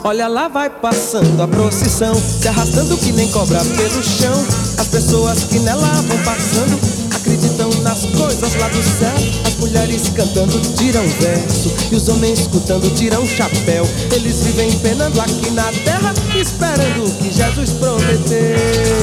Olha lá vai passando a procissão, se arrastando que nem cobra pelo chão. As pessoas que nela vão passando acreditam nas coisas lá do céu. As mulheres cantando tiram verso e os homens escutando tiram chapéu. Eles vivem penando aqui na terra, esperando o que Jesus prometeu.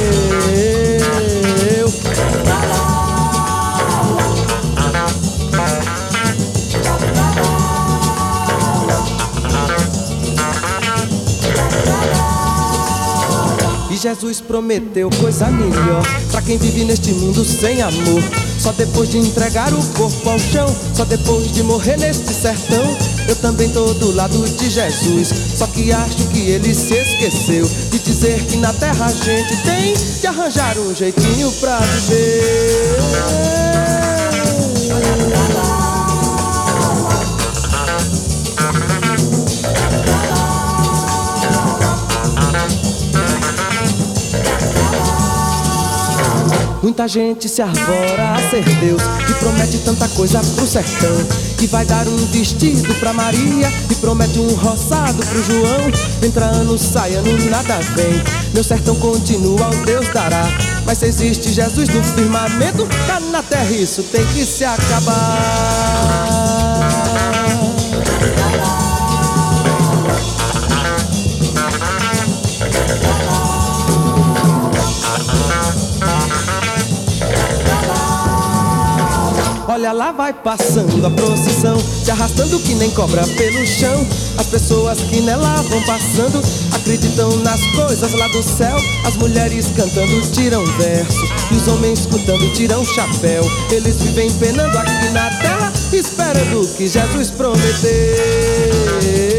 E Jesus prometeu coisa melhor pra quem vive neste mundo sem amor. Só depois de entregar o corpo ao chão, só depois de morrer neste sertão. Eu também tô do lado de Jesus, só que acho que ele se esqueceu de dizer que na terra a gente tem de arranjar um jeitinho pra viver. Muita gente se arvora a ser Deus e promete tanta coisa pro sertão, que vai dar um vestido pra Maria e promete um roçado pro João. Entra ano, sai ano, nada vem, meu sertão continua, o Deus dará. Mas se existe Jesus no firmamento, tá na terra, isso tem que se acabar. Olha lá vai passando a procissão, se arrastando que nem cobra pelo chão. As pessoas que nela vão passando acreditam nas coisas lá do céu. As mulheres cantando tiram verso e os homens escutando tiram chapéu. Eles vivem penando aqui na terra, esperando o que Jesus prometeu.